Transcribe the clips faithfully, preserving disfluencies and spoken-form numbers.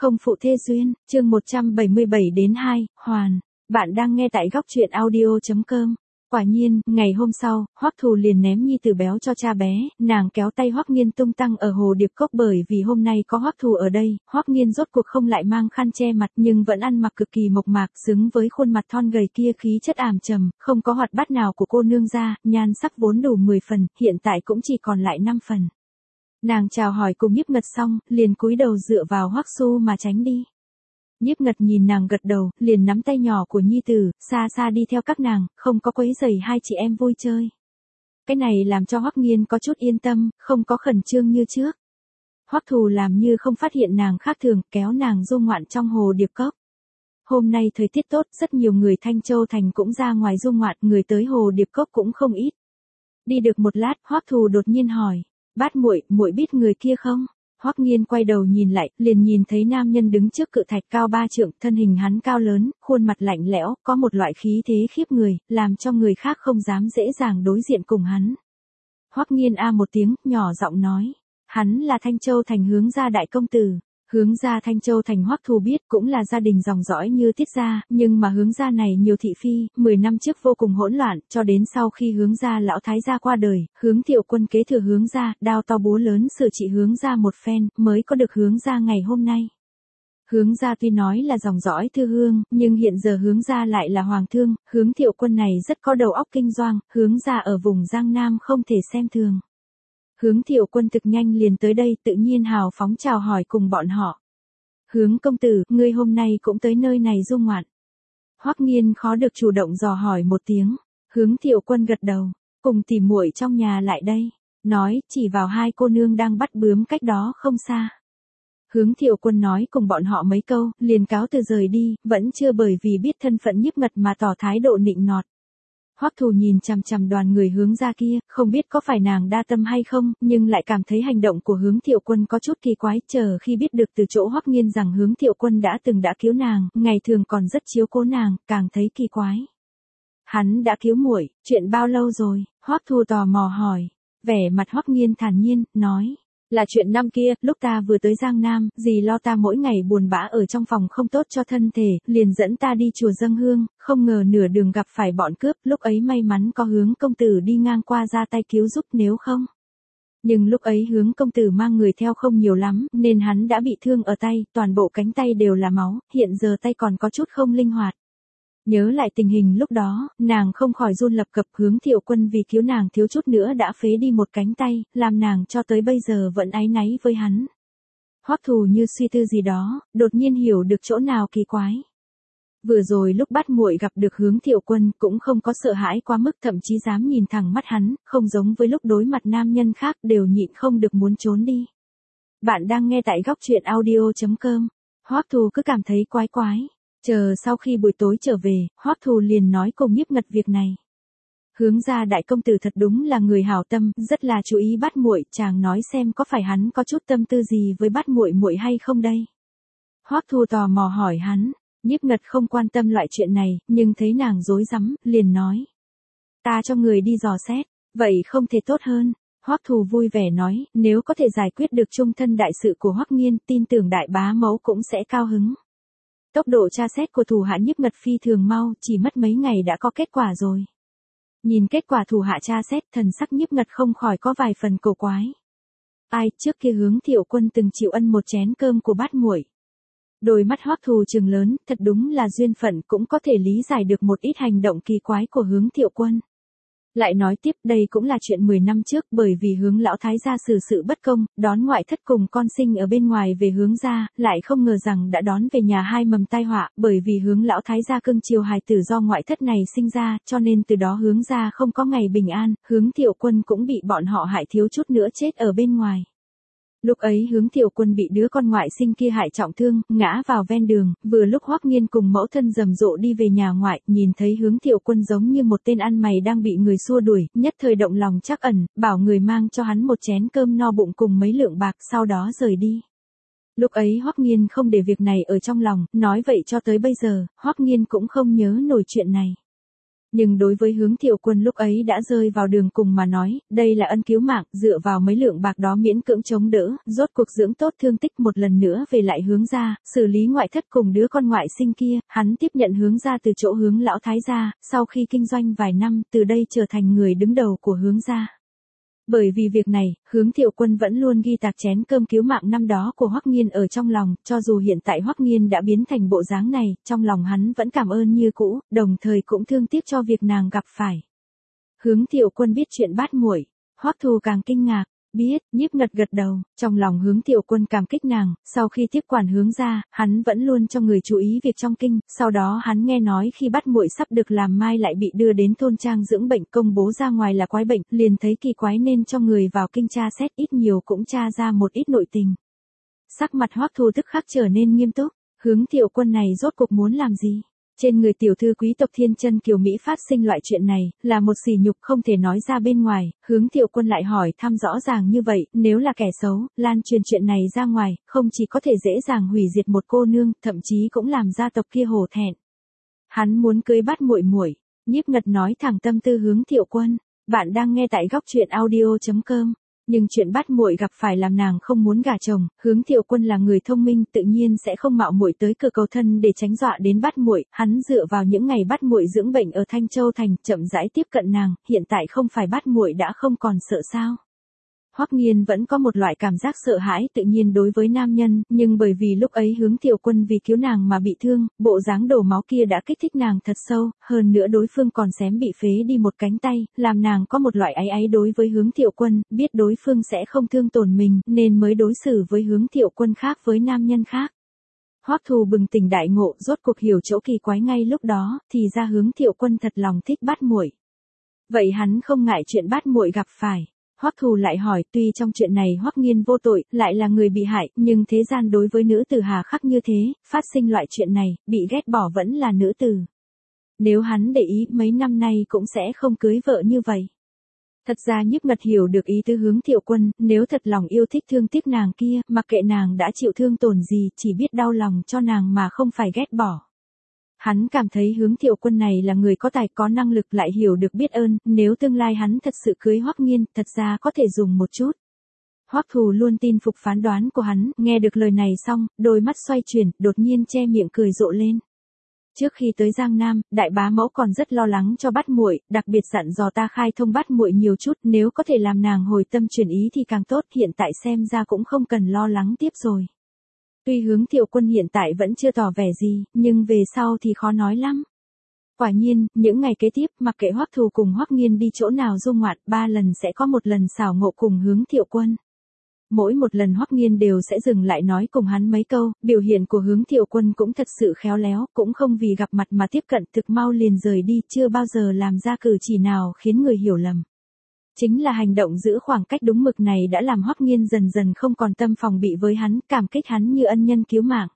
Không phụ thê duyên, chương một trăm bảy mươi bảy đến hai, Hoàn. Bạn đang nghe tại góc truyện audio.com. Quả nhiên, ngày hôm sau, Hoắc Thù liền ném nhi tử béo cho cha bé, nàng kéo tay Hoắc Nghiên tung tăng ở hồ điệp cốc bởi vì hôm nay có Hoắc Thù ở đây, Hoắc Nghiên rốt cuộc không lại mang khăn che mặt nhưng vẫn ăn mặc cực kỳ mộc mạc xứng với khuôn mặt thon gầy kia khí chất ảm trầm, không có hoạt bát nào của cô nương gia, nhan sắc vốn đủ mười phần, hiện tại cũng chỉ còn lại năm phần. Nàng chào hỏi cùng Nhiếp Ngật xong, liền cúi đầu dựa vào Hoắc Su mà tránh đi. Nhiếp Ngật nhìn nàng gật đầu, liền nắm tay nhỏ của nhi tử, xa xa đi theo các nàng, không có quấy rầy hai chị em vui chơi. Cái này làm cho Hoắc Nghiên có chút yên tâm, không có khẩn trương như trước. Hoắc Thù làm như không phát hiện nàng khác thường, kéo nàng du ngoạn trong hồ điệp cốc. Hôm nay thời tiết tốt, rất nhiều người Thanh Châu thành cũng ra ngoài du ngoạn, người tới hồ điệp cốc cũng không ít. Đi được một lát, Hoắc Thù đột nhiên hỏi, Bát muội, muội biết người kia không? Hoắc Nghiên quay đầu nhìn lại, liền nhìn thấy nam nhân đứng trước cự thạch cao ba trượng, thân hình hắn cao lớn, khuôn mặt lạnh lẽo, có một loại khí thế khiếp người, làm cho người khác không dám dễ dàng đối diện cùng hắn. Hoắc Nghiên a một tiếng, nhỏ giọng nói, hắn là Thanh Châu thành Hướng gia đại công tử. Hướng gia Thanh Châu thành Hoắc Thù biết cũng là gia đình dòng dõi như Tiết gia, nhưng mà Hướng gia này nhiều thị phi, mười năm trước vô cùng hỗn loạn, cho đến sau khi Hướng gia lão thái gia qua đời, Hướng Thiệu Quân kế thừa Hướng gia, đao to búa lớn sửa trị Hướng gia một phen, mới có được Hướng gia ngày hôm nay. Hướng gia tuy nói là dòng dõi thư hương, nhưng hiện giờ Hướng gia lại là hoàng thương, Hướng Thiệu Quân này rất có đầu óc kinh doanh, Hướng gia ở vùng Giang Nam không thể xem thường. Hướng Thiệu Quân thực nhanh liền tới đây, tự nhiên hào phóng chào hỏi cùng bọn họ. Hướng công tử, ngươi hôm nay cũng tới nơi này du ngoạn. Hoắc Nghiên khó được chủ động dò hỏi một tiếng. Hướng Thiệu Quân gật đầu, cùng tỉ muội trong nhà lại đây. Nói, chỉ vào hai cô nương đang bắt bướm cách đó không xa. Hướng Thiệu Quân nói cùng bọn họ mấy câu, liền cáo từ rời đi, vẫn chưa bởi vì biết thân phận Nhiếp Ngật mà tỏ thái độ nịnh nọt. Hoắc Thù nhìn chằm chằm đoàn người Hướng gia kia, không biết có phải nàng đa tâm hay không, nhưng lại cảm thấy hành động của Hướng Thiệu Quân có chút kỳ quái, chờ khi biết được từ chỗ Hoắc Nghiên rằng Hướng Thiệu Quân đã từng đã cứu nàng, ngày thường còn rất chiếu cố nàng, càng thấy kỳ quái. Hắn đã cứu muội, chuyện bao lâu rồi? Hoắc Thù tò mò hỏi. Vẻ mặt Hoắc Nghiên thản nhiên, nói, là chuyện năm kia, lúc ta vừa tới Giang Nam, dì lo ta mỗi ngày buồn bã ở trong phòng không tốt cho thân thể, liền dẫn ta đi chùa dâng hương, không ngờ nửa đường gặp phải bọn cướp, lúc ấy may mắn có Hướng công tử đi ngang qua ra tay cứu giúp, nếu không. Nhưng lúc ấy Hướng công tử mang người theo không nhiều lắm, nên hắn đã bị thương ở tay, toàn bộ cánh tay đều là máu, hiện giờ tay còn có chút không linh hoạt. Nhớ lại tình hình lúc đó, nàng không khỏi run lập cập, Hướng Thiệu Quân vì cứu nàng thiếu chút nữa đã phế đi một cánh tay, làm nàng cho tới bây giờ vẫn áy náy với hắn. Hoắc Thù như suy tư gì đó, đột nhiên hiểu được chỗ nào kỳ quái. Vừa rồi lúc bắt muội gặp được Hướng Thiệu Quân cũng không có sợ hãi quá mức, thậm chí dám nhìn thẳng mắt hắn, không giống với lúc đối mặt nam nhân khác đều nhịn không được muốn trốn đi. Bạn đang nghe tại góc truyện audio.com. Hoắc Thù cứ cảm thấy quái quái. Chờ sau khi buổi tối trở về, Hoắc Thù liền nói cùng Nhiếp Ngật việc này. Hướng gia đại công tử thật đúng là người hảo tâm, rất là chú ý bắt muội, chàng nói xem có phải hắn có chút tâm tư gì với bắt muội muội hay không đây. Hoắc Thù tò mò hỏi hắn, Nhiếp Ngật không quan tâm loại chuyện này, nhưng thấy nàng rối rắm, liền nói. Ta cho người đi dò xét, vậy không thể tốt hơn. Hoắc Thù vui vẻ nói, nếu có thể giải quyết được chung thân đại sự của Hoắc Nghiên, tin tưởng đại bá mẫu cũng sẽ cao hứng. Tốc độ tra xét của thủ hạ Nhiếp Ngật phi thường mau, chỉ mất mấy ngày đã có kết quả rồi. Nhìn kết quả thủ hạ tra xét, thần sắc Nhiếp Ngật không khỏi có vài phần cổ quái. Ai, trước kia Hướng Thiệu Quân từng chịu ân một chén cơm của bát muội. Đôi mắt Hoắc Thù trừng lớn, thật đúng là duyên phận, cũng có thể lý giải được một ít hành động kỳ quái của Hướng Thiệu Quân. Lại nói tiếp, đây cũng là chuyện mười năm trước, bởi vì Hướng lão thái gia xử sự bất công, đón ngoại thất cùng con sinh ở bên ngoài về Hướng gia, lại không ngờ rằng đã đón về nhà hai mầm tai họa, bởi vì Hướng lão thái gia cưng chiều hài tử do ngoại thất này sinh ra, cho nên từ đó Hướng gia không có ngày bình an, Hướng Thiệu Quân cũng bị bọn họ hại thiếu chút nữa chết ở bên ngoài. Lúc ấy Hướng Thiệu Quân bị đứa con ngoại sinh kia hại trọng thương, ngã vào ven đường, vừa lúc Hoắc Nghiên cùng mẫu thân rầm rộ đi về nhà ngoại, nhìn thấy Hướng Thiệu Quân giống như một tên ăn mày đang bị người xua đuổi, nhất thời động lòng trắc ẩn, bảo người mang cho hắn một chén cơm no bụng cùng mấy lượng bạc, sau đó rời đi. Lúc ấy Hoắc Nghiên không để việc này ở trong lòng, nói vậy cho tới bây giờ, Hoắc Nghiên cũng không nhớ nổi chuyện này. Nhưng đối với Hướng Thiệu Quân lúc ấy đã rơi vào đường cùng mà nói, đây là ân cứu mạng, dựa vào mấy lượng bạc đó miễn cưỡng chống đỡ, rốt cuộc dưỡng tốt thương tích một lần nữa về lại Hướng gia, xử lý ngoại thất cùng đứa con ngoại sinh kia, hắn tiếp nhận Hướng gia từ chỗ Hướng lão thái gia, sau khi kinh doanh vài năm, từ đây trở thành người đứng đầu của Hướng gia. Bởi vì việc này, Hướng Thiệu Quân vẫn luôn ghi tạc chén cơm cứu mạng năm đó của Hoắc Nghiên ở trong lòng, cho dù hiện tại Hoắc Nghiên đã biến thành bộ dáng này, trong lòng hắn vẫn cảm ơn như cũ, đồng thời cũng thương tiếc cho việc nàng gặp phải. Hướng Thiệu Quân biết chuyện Bát Muội, Hoắc Thù càng kinh ngạc. Biết, Nhiếp Ngật gật đầu, trong lòng Hướng Thiệu Quân cảm kích nàng, sau khi tiếp quản Hướng gia, hắn vẫn luôn cho người chú ý việc trong kinh, sau đó hắn nghe nói khi Bát Muội sắp được làm mai lại bị đưa đến thôn trang dưỡng bệnh công bố ra ngoài là quái bệnh, liền thấy kỳ quái nên cho người vào kinh tra xét ít nhiều cũng tra ra một ít nội tình. Sắc mặt Hoắc Thù tức khắc trở nên nghiêm túc, Hướng Thiệu Quân này rốt cuộc muốn làm gì? Trên người tiểu thư quý tộc Thiên Chân Kiều Mỹ phát sinh loại chuyện này, là một sỉ nhục không thể nói ra bên ngoài, Hướng Thiệu Quân lại hỏi thăm rõ ràng như vậy, nếu là kẻ xấu, lan truyền chuyện này ra ngoài, không chỉ có thể dễ dàng hủy diệt một cô nương, thậm chí cũng làm gia tộc kia hổ thẹn. Hắn muốn cưới Bát Muội muội, Nhiếp Ngật nói thẳng tâm tư Hướng Thiệu Quân, bạn đang nghe tại góc truyện audio chấm com. Nhưng chuyện Bát Muội gặp phải làm nàng không muốn gả chồng, Hướng Thiệu Quân là người thông minh, tự nhiên sẽ không mạo muội tới cửa cầu thân để tránh dọa đến Bát Muội, hắn dựa vào những ngày Bát Muội dưỡng bệnh ở Thanh Châu thành, chậm rãi tiếp cận nàng, hiện tại không phải Bát Muội đã không còn sợ sao? Hoắc Nghiên vẫn có một loại cảm giác sợ hãi tự nhiên đối với nam nhân, nhưng bởi vì lúc ấy Hướng Thiệu Quân vì cứu nàng mà bị thương, bộ dáng đổ máu kia đã kích thích nàng thật sâu, hơn nữa đối phương còn xém bị phế đi một cánh tay, làm nàng có một loại áy áy đối với Hướng Thiệu Quân, biết đối phương sẽ không thương tổn mình, nên mới đối xử với Hướng Thiệu Quân khác với nam nhân khác. Hoắc Thù bừng tỉnh đại ngộ, rốt cuộc hiểu chỗ kỳ quái ngay lúc đó, thì ra Hướng Thiệu Quân thật lòng thích Bát Muội. Vậy hắn không ngại chuyện Bát Muội gặp phải. Hoắc Thù lại hỏi, tuy trong chuyện này Hoắc Nghiên vô tội, lại là người bị hại, nhưng thế gian đối với nữ tử hà khắc như thế, phát sinh loại chuyện này, bị ghét bỏ vẫn là nữ tử. Nếu hắn để ý, mấy năm nay cũng sẽ không cưới vợ như vậy. Thật ra Nhiếp Ngật hiểu được ý tứ Hướng Thiệu Quân, nếu thật lòng yêu thích thương tiếc nàng kia, mặc kệ nàng đã chịu thương tổn gì, chỉ biết đau lòng cho nàng mà không phải ghét bỏ. Hắn cảm thấy Hướng Thiệu Quân này là người có tài có năng lực lại hiểu được biết ơn, nếu tương lai hắn thật sự cưới Hoắc Nghiên, thật ra có thể dùng một chút. Hoắc Thù luôn tin phục phán đoán của hắn, nghe được lời này xong, đôi mắt xoay chuyển, đột nhiên che miệng cười rộ lên. Trước khi tới Giang Nam, đại bá mẫu còn rất lo lắng cho Bát Muội, đặc biệt dặn dò ta khai thông Bát Muội nhiều chút, nếu có thể làm nàng hồi tâm chuyển ý thì càng tốt, hiện tại xem ra cũng không cần lo lắng tiếp rồi. Tuy Hướng Thiệu Quân hiện tại vẫn chưa tỏ vẻ gì, nhưng về sau thì khó nói lắm. Quả nhiên, những ngày kế tiếp, mặc kệ Hoắc Thù cùng Hoắc Nghiên đi chỗ nào du ngoạn, ba lần sẽ có một lần xảo ngộ cùng Hướng Thiệu Quân. Mỗi một lần Hoắc Nghiên đều sẽ dừng lại nói cùng hắn mấy câu, biểu hiện của Hướng Thiệu Quân cũng thật sự khéo léo, cũng không vì gặp mặt mà tiếp cận, thực mau liền rời đi, chưa bao giờ làm ra cử chỉ nào khiến người hiểu lầm. Chính là hành động giữ khoảng cách đúng mực này đã làm Hoắc Nghiên dần dần không còn tâm phòng bị với hắn, cảm kích hắn như ân nhân cứu mạng.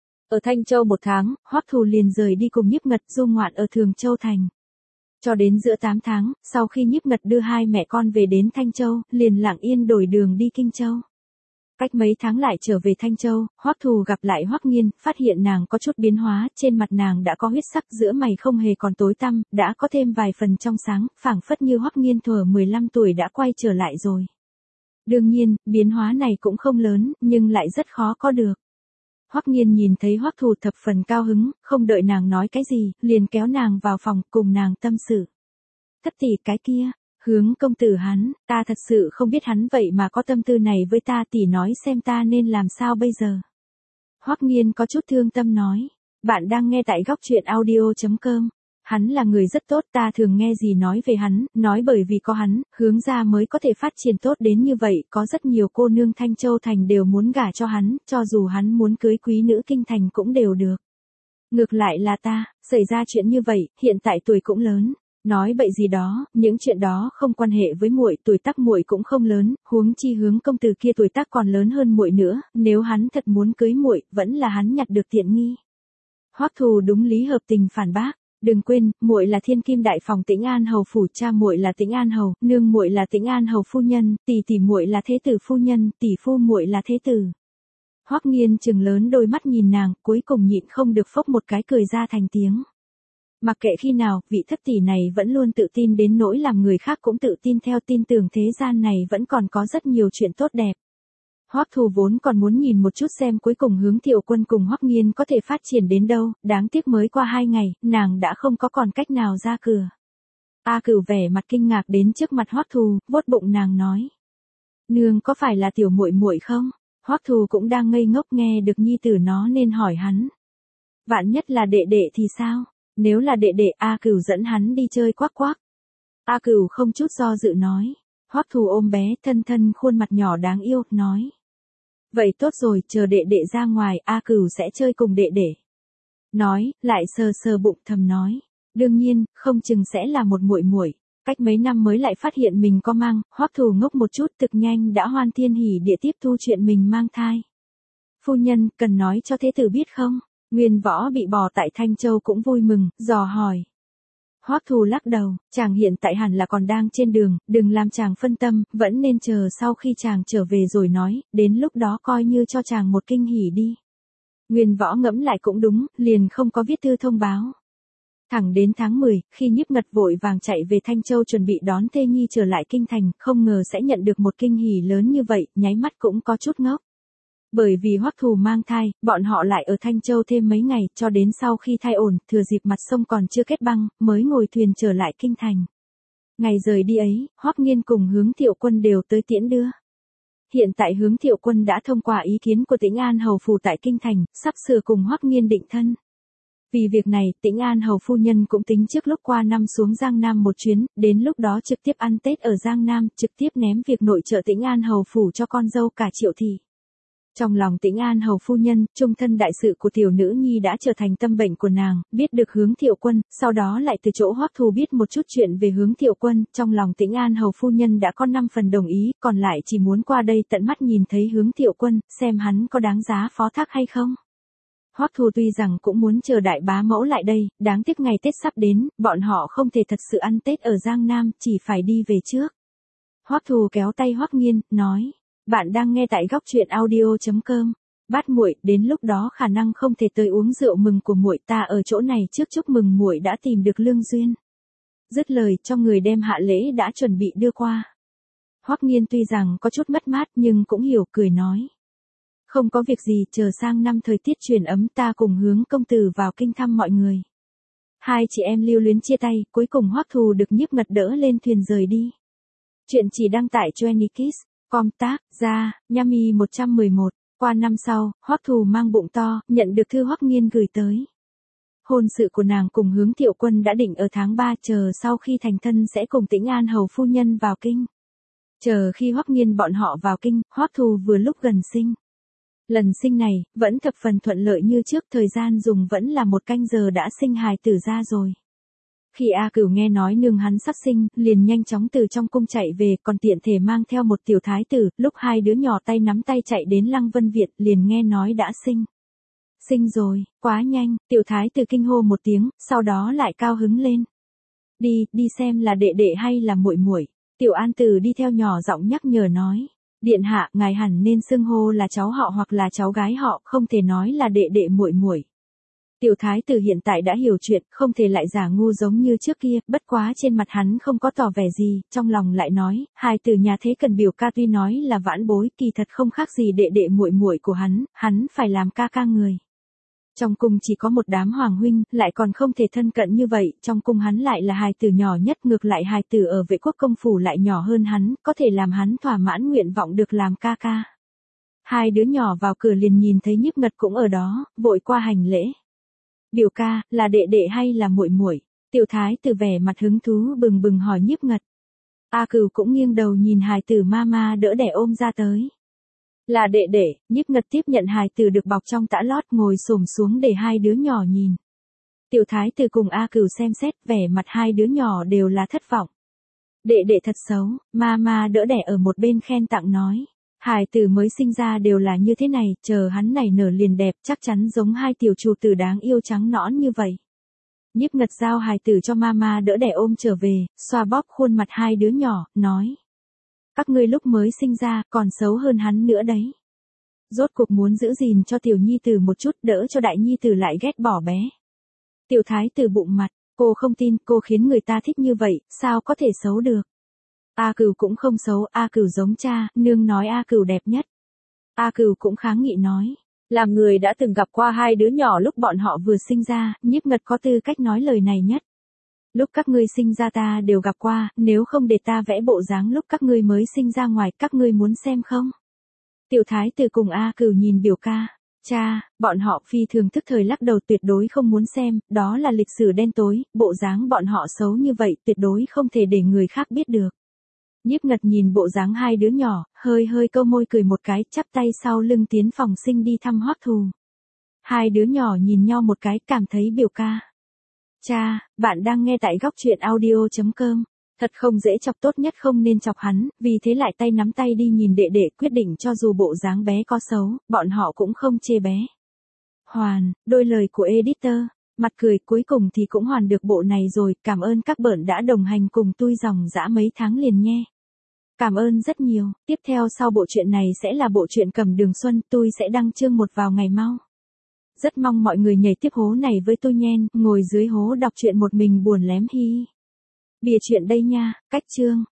Ở Thanh Châu một tháng, Hoắc Thù liền rời đi cùng Nhiếp Ngật du ngoạn ở Thường Châu thành. Cho đến giữa tám tháng, sau khi Nhiếp Ngật đưa hai mẹ con về đến Thanh Châu, liền lặng yên đổi đường đi Kinh Châu. Cách mấy tháng lại trở về Thanh Châu, Hoắc Thù gặp lại Hoắc Nghiên, phát hiện nàng có chút biến hóa, trên mặt nàng đã có huyết sắc, giữa mày không hề còn tối tăm, đã có thêm vài phần trong sáng, phảng phất như Hoắc Nghiên thuở mười lăm tuổi đã quay trở lại rồi. Đương nhiên, biến hóa này cũng không lớn, nhưng lại rất khó có được. Hoắc Nghiên nhìn thấy Hoắc Thù thập phần cao hứng, không đợi nàng nói cái gì, liền kéo nàng vào phòng, cùng nàng tâm sự. Thất tỷ cái kia, Hướng công tử hắn, ta thật sự không biết hắn vậy mà có tâm tư này với ta, tỷ nói xem ta nên làm sao bây giờ. Hoắc Nghiên có chút thương tâm nói, bạn đang nghe tại góc truyện audio chấm com. Hắn là người rất tốt, ta thường nghe gì nói về hắn, nói bởi vì có hắn, Hướng gia mới có thể phát triển tốt đến như vậy, có rất nhiều cô nương Thanh Châu thành đều muốn gả cho hắn, cho dù hắn muốn cưới quý nữ kinh thành cũng đều được. Ngược lại là ta, xảy ra chuyện như vậy, hiện tại tuổi cũng lớn. Nói bậy gì đó, những chuyện đó không quan hệ với muội, tuổi tác muội cũng không lớn, huống chi Hướng công tử kia tuổi tác còn lớn hơn muội nữa, nếu hắn thật muốn cưới muội, vẫn là hắn nhặt được tiện nghi. Hoắc Thù đúng lý hợp tình phản bác, đừng quên, muội là thiên kim đại phòng Tĩnh An hầu phủ, cha muội là Tĩnh An hầu, nương muội là Tĩnh An hầu phu nhân, tỷ tỷ muội là thế tử phu nhân, tỷ phu muội là thế tử. Hoắc Nghiên trừng lớn đôi mắt nhìn nàng, cuối cùng nhịn không được phốc một cái cười ra thành tiếng. Mặc kệ khi nào, vị thất tỷ này vẫn luôn tự tin đến nỗi làm người khác cũng tự tin theo, tin tưởng thế gian này vẫn còn có rất nhiều chuyện tốt đẹp. Hoắc Thù vốn còn muốn nhìn một chút xem cuối cùng Hướng Thiệu Quân cùng Hoắc Nghiên có thể phát triển đến đâu, đáng tiếc mới qua hai ngày, nàng đã không có còn cách nào ra cửa. A Cửu vẻ mặt kinh ngạc đến trước mặt Hoắc Thù, vuốt bụng nàng nói: "Nương có phải là tiểu muội muội không?" Hoắc Thù cũng đang ngây ngốc nghe được nhi tử nó nên hỏi hắn. Vạn nhất là đệ đệ thì sao? Nếu là đệ đệ, A Cửu dẫn hắn đi chơi quắc quắc. A Cửu không chút do dự nói. Hoắc Thù ôm bé thân thân khuôn mặt nhỏ đáng yêu, nói: "Vậy tốt rồi, chờ đệ đệ ra ngoài, A Cửu sẽ chơi cùng đệ đệ." Nói, lại sờ sờ bụng thầm nói: "Đương nhiên, không chừng sẽ là một muội muội." Cách mấy năm mới lại phát hiện mình có mang, Hoắc Thù ngốc một chút, thực nhanh đã hoan thiên hỉ địa tiếp thu chuyện mình mang thai. "Phu nhân, cần nói cho thế tử biết không?" Nguyên Võ bị bỏ tại Thanh Châu cũng vui mừng, dò hỏi. Hoắc Thù lắc đầu, chàng hiện tại hẳn là còn đang trên đường, đừng làm chàng phân tâm, vẫn nên chờ sau khi chàng trở về rồi nói, đến lúc đó coi như cho chàng một kinh hỉ đi. Nguyên Võ ngẫm lại cũng đúng, liền không có viết thư thông báo. Thẳng đến tháng mười, khi Nhiếp Ngật vội vàng chạy về Thanh Châu chuẩn bị đón thê nhi trở lại kinh thành, không ngờ sẽ nhận được một kinh hỉ lớn như vậy, nháy mắt cũng có chút ngốc. Bởi vì Hoắc Thù mang thai, bọn họ lại ở Thanh Châu thêm mấy ngày, cho đến sau khi thai ổn, thừa dịp mặt sông còn chưa kết băng, mới ngồi thuyền trở lại kinh thành. Ngày rời đi ấy, Hoắc Nghiên cùng Hướng Thiệu Quân đều tới tiễn đưa. Hiện tại Hướng Thiệu Quân đã thông qua ý kiến của Tĩnh An hầu phủ tại kinh thành, sắp sửa cùng Hoắc Nghiên định thân. Vì việc này, Tĩnh An hầu phu nhân cũng tính trước lúc qua năm xuống Giang Nam một chuyến, đến lúc đó trực tiếp ăn Tết ở Giang Nam, trực tiếp ném việc nội trợ Tĩnh An hầu phủ cho con dâu cả Triệu thị. Trong lòng Tĩnh An hầu phu nhân, trung thân đại sự của tiểu nữ nhi đã trở thành tâm bệnh của nàng, biết được Hướng Thiệu Quân, sau đó lại từ chỗ Hoắc Thù biết một chút chuyện về Hướng Thiệu Quân, trong lòng Tĩnh An hầu phu nhân đã có năm phần đồng ý, còn lại chỉ muốn qua đây tận mắt nhìn thấy Hướng Thiệu Quân, xem hắn có đáng giá phó thác hay không. Hoắc Thù tuy rằng cũng muốn chờ đại bá mẫu lại đây, đáng tiếc ngày Tết sắp đến, bọn họ không thể thật sự ăn Tết ở Giang Nam, chỉ phải đi về trước. Hoắc Thù kéo tay Hoắc Nghiên, nói: "Bạn đang nghe tại góc truyện audio chấm com. Bát muội, đến lúc đó khả năng không thể tới uống rượu mừng của muội, ta ở chỗ này trước chúc mừng muội đã tìm được lương duyên." Dứt lời, cho người đem hạ lễ đã chuẩn bị đưa qua. Hoắc Nghiên tuy rằng có chút mất mát nhưng cũng hiểu, cười nói: "Không có việc gì, chờ sang năm thời tiết chuyển ấm ta cùng Hướng công tử vào kinh thăm mọi người." Hai chị em lưu luyến chia tay, cuối cùng Hoắc Thù được Nhiếp Ngật đỡ lên thuyền rời đi. Chuyện chỉ đăng tải cho Anykiss. Com tác, ra, Yami một trăm mười một, qua năm sau, Hoắc Thù mang bụng to, nhận được thư Hoắc Nghiên gửi tới. Hôn sự của nàng cùng Hướng Thiệu Quân đã định ở tháng ba, chờ sau khi thành thân sẽ cùng Tĩnh An hầu phu nhân vào kinh. Chờ khi Hoắc Nghiên bọn họ vào kinh, Hoắc Thù vừa lúc gần sinh. Lần sinh này, vẫn thập phần thuận lợi như trước, thời gian dùng vẫn là một canh giờ đã sinh hài tử ra rồi. Khi A Cửu nghe nói nương hắn sắp sinh, liền nhanh chóng từ trong cung chạy về, còn tiện thể mang theo một tiểu thái tử, lúc hai đứa nhỏ tay nắm tay chạy đến Lăng Vân Việt, liền nghe nói đã sinh. Sinh rồi, quá nhanh, tiểu thái tử kinh hô một tiếng, sau đó lại cao hứng lên. Đi, đi xem là đệ đệ hay là muội muội. Tiểu An Tử đi theo nhỏ giọng nhắc nhở nói: "Điện hạ, ngài hẳn nên xưng hô là cháu họ hoặc là cháu gái họ, không thể nói là đệ đệ muội muội." Tiểu thái tử hiện tại đã hiểu chuyện, không thể lại giả ngu giống như trước kia, bất quá trên mặt hắn không có tỏ vẻ gì, trong lòng lại nói, hai từ nhà thế cần biểu ca tuy nói là vãn bối, kỳ thật không khác gì đệ đệ muội muội của hắn, hắn phải làm ca ca người. Trong cung chỉ có một đám hoàng huynh, lại còn không thể thân cận như vậy, trong cung hắn lại là hài tử nhỏ nhất, ngược lại hài tử ở Vệ Quốc công phủ lại nhỏ hơn hắn, có thể làm hắn thỏa mãn nguyện vọng được làm ca ca. Hai đứa nhỏ vào cửa liền nhìn thấy Nhiếp Ngật cũng ở đó, vội qua hành lễ. "Biểu ca, là đệ đệ hay là muội muội?" Tiểu thái tử vẻ mặt hứng thú bừng bừng hỏi Nhiếp Ngật. A Cửu cũng nghiêng đầu nhìn hài tử mama đỡ đẻ ôm ra tới. "Là đệ đệ." Nhiếp Ngật tiếp nhận hài tử được bọc trong tã lót, ngồi xổm xuống để hai đứa nhỏ nhìn. Tiểu thái tử cùng A Cửu xem xét, vẻ mặt hai đứa nhỏ đều là thất vọng. "Đệ đệ thật xấu." Mama đỡ đẻ ở một bên khen tặng nói. "Hài tử mới sinh ra đều là như thế này, chờ hắn này nở liền đẹp, chắc chắn giống hai tiểu chủ tử đáng yêu trắng nõn như vậy." Nhiếp Ngật giao hài tử cho mama đỡ đẻ ôm trở về, xoa bóp khuôn mặt hai đứa nhỏ, nói: "Các ngươi lúc mới sinh ra, còn xấu hơn hắn nữa đấy. Rốt cuộc muốn giữ gìn cho tiểu nhi tử một chút, đỡ cho đại nhi tử lại ghét bỏ bé." Tiểu thái tử bụng mặt, Cô không tin, cô khiến người ta thích như vậy, sao có thể xấu được. A Cửu cũng không xấu, A Cửu giống cha, nương nói A Cửu đẹp nhất. A Cửu cũng kháng nghị nói. Làm người đã từng gặp qua hai đứa nhỏ lúc bọn họ vừa sinh ra, Nhiếp Ngật có tư cách nói lời này nhất. Lúc các ngươi sinh ra ta đều gặp qua, nếu không để ta vẽ bộ dáng lúc các ngươi mới sinh ra ngoài, các ngươi muốn xem không? Tiểu Thái Tử cùng A Cửu nhìn biểu ca. Cha, bọn họ phi thường thức thời lắc đầu tuyệt đối không muốn xem, đó là lịch sử đen tối, bộ dáng bọn họ xấu như vậy tuyệt đối không thể để người khác biết được. Nhiếp Ngật nhìn bộ dáng hai đứa nhỏ, hơi hơi câu môi cười một cái, chắp tay sau lưng tiến phòng sinh đi thăm Hoắc Thù. Hai đứa nhỏ nhìn nhau một cái, cảm thấy biểu ca. Cha, bạn đang nghe tại góc truyện audio chấm com. Thật không dễ chọc, tốt nhất không nên chọc hắn, vì thế lại tay nắm tay đi nhìn đệ đệ, quyết định cho dù bộ dáng bé có xấu, bọn họ cũng không chê bé. Hoàn, đôi lời của editor, mặt cười, cuối cùng thì cũng hoàn được bộ này rồi, cảm ơn các bạn đã đồng hành cùng tôi dòng dã mấy tháng liền nha. Cảm ơn rất nhiều, tiếp theo sau bộ truyện này sẽ là bộ truyện Cầm Đường Xuân, tôi sẽ đăng chương một vào ngày mau. Rất mong mọi người nhảy tiếp hố này với tôi nhen, ngồi dưới hố đọc truyện một mình buồn lém hi. Bìa truyện đây nha, cách chương.